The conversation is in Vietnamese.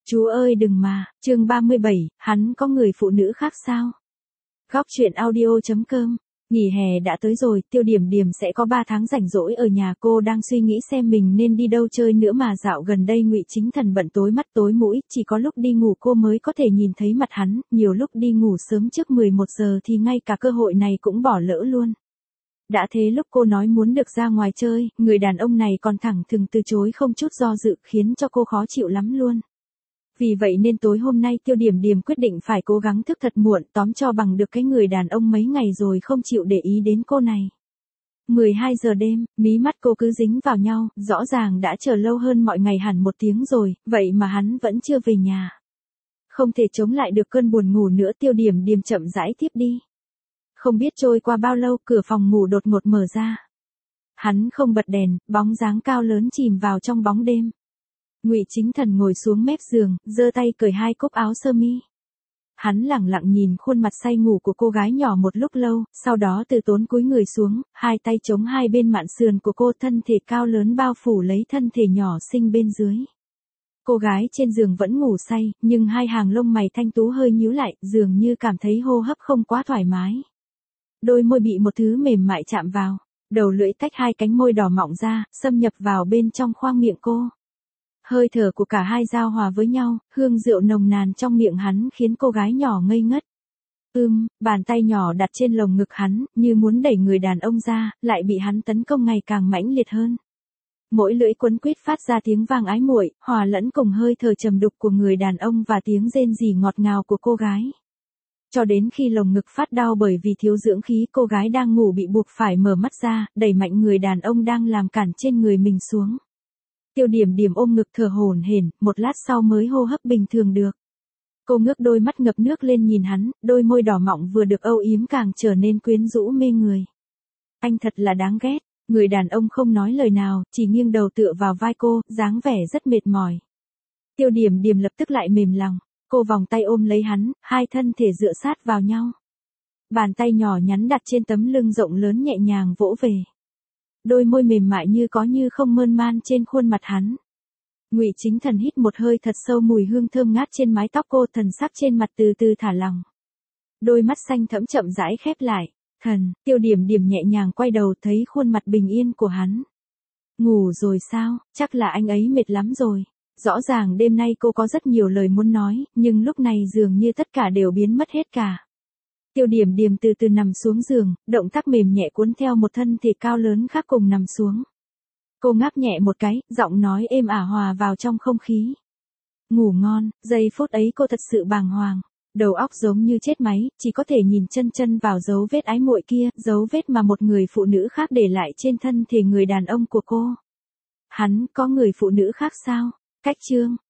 Chú ơi đừng mà, chương 37, hắn có người phụ nữ khác sao? Góc truyện audio.com. Nghỉ hè đã tới rồi, Tiêu Điểm Điểm sẽ có 3 tháng rảnh rỗi ở nhà, cô đang suy nghĩ xem mình nên đi đâu chơi nữa mà dạo gần đây Ngụy Chính Thần bận tối mắt tối mũi, chỉ có lúc đi ngủ cô mới có thể nhìn thấy mặt hắn, nhiều lúc đi ngủ sớm trước 11 giờ thì ngay cả cơ hội này cũng bỏ lỡ luôn. Đã thế lúc cô nói muốn được ra ngoài chơi, người đàn ông này còn thẳng thừng từ chối không chút do dự, khiến cho cô khó chịu lắm luôn. Vì vậy nên tối hôm nay Tiêu Điểm Điểm quyết định phải cố gắng thức thật muộn, tóm cho bằng được cái người đàn ông mấy ngày rồi không chịu để ý đến cô này. 12 giờ đêm, mí mắt cô cứ dính vào nhau, rõ ràng đã chờ lâu hơn mọi ngày hẳn 1 tiếng rồi, vậy mà hắn vẫn chưa về nhà. Không thể chống lại được cơn buồn ngủ nữa, Tiêu Điểm Điểm chậm rãi tiếp đi. Không biết trôi qua bao lâu, cửa phòng ngủ đột ngột mở ra. Hắn không bật đèn, bóng dáng cao lớn chìm vào trong bóng đêm. Ngụy Chính Thần ngồi xuống mép giường, giơ tay cởi 2 cúc áo sơ mi. Hắn lẳng lặng nhìn khuôn mặt say ngủ của cô gái nhỏ một lúc lâu, sau đó từ tốn cúi người xuống, 2 tay chống 2 bên mạn sườn của cô, thân thể cao lớn bao phủ lấy thân thể nhỏ xinh bên dưới. Cô gái trên giường vẫn ngủ say, nhưng 2 hàng lông mày thanh tú hơi nhíu lại, dường như cảm thấy hô hấp không quá thoải mái. Đôi môi bị một thứ mềm mại chạm vào, đầu lưỡi tách 2 cánh môi đỏ mọng ra, xâm nhập vào bên trong khoang miệng cô. Hơi thở của cả hai giao hòa với nhau, hương rượu nồng nàn trong miệng hắn khiến cô gái nhỏ ngây ngất. Bàn tay nhỏ đặt trên lồng ngực hắn, như muốn đẩy người đàn ông ra, lại bị hắn tấn công ngày càng mãnh liệt hơn. Mỗi lưỡi quấn quýt phát ra tiếng vang ái muội, hòa lẫn cùng hơi thở trầm đục của người đàn ông và tiếng rên rỉ ngọt ngào của cô gái. Cho đến khi lồng ngực phát đau bởi vì thiếu dưỡng khí, cô gái đang ngủ bị buộc phải mở mắt ra, đẩy mạnh người đàn ông đang làm cản trên người mình xuống. Tiêu Điểm Điểm ôm ngực thở hổn hển, một lát sau mới hô hấp bình thường được. Cô ngước đôi mắt ngập nước lên nhìn hắn, đôi môi đỏ mọng vừa được âu yếm càng trở nên quyến rũ mê người. Anh thật là đáng ghét, người đàn ông không nói lời nào, chỉ nghiêng đầu tựa vào vai cô, dáng vẻ rất mệt mỏi. Tiêu Điểm Điểm lập tức lại mềm lòng, cô vòng tay ôm lấy hắn, 2 thân thể dựa sát vào nhau. Bàn tay nhỏ nhắn đặt trên tấm lưng rộng lớn nhẹ nhàng vỗ về. Đôi môi mềm mại như có như không mơn man trên khuôn mặt hắn. Ngụy Chính Thần hít một hơi thật sâu, mùi hương thơm ngát trên mái tóc cô, thần sắc trên mặt từ từ thả lỏng. Đôi mắt xanh thẫm chậm rãi khép lại. Tiêu Điểm Điểm nhẹ nhàng quay đầu, thấy khuôn mặt bình yên của hắn. Ngủ rồi sao, chắc là anh ấy mệt lắm rồi. Rõ ràng đêm nay cô có rất nhiều lời muốn nói, nhưng lúc này dường như tất cả đều biến mất hết cả. Tiêu Điểm Điểm từ từ nằm xuống giường, động tác mềm nhẹ cuốn theo một thân thể cao lớn khác cùng nằm xuống. Cô ngáp nhẹ một cái, giọng nói êm ả hòa vào trong không khí. Ngủ ngon, giây phút ấy cô thật sự bàng hoàng. Đầu óc giống như chết máy, chỉ có thể nhìn chân chân vào dấu vết ái muội kia, dấu vết mà một người phụ nữ khác để lại trên thân thể người đàn ông của cô. Hắn có người phụ nữ khác sao? Cách chương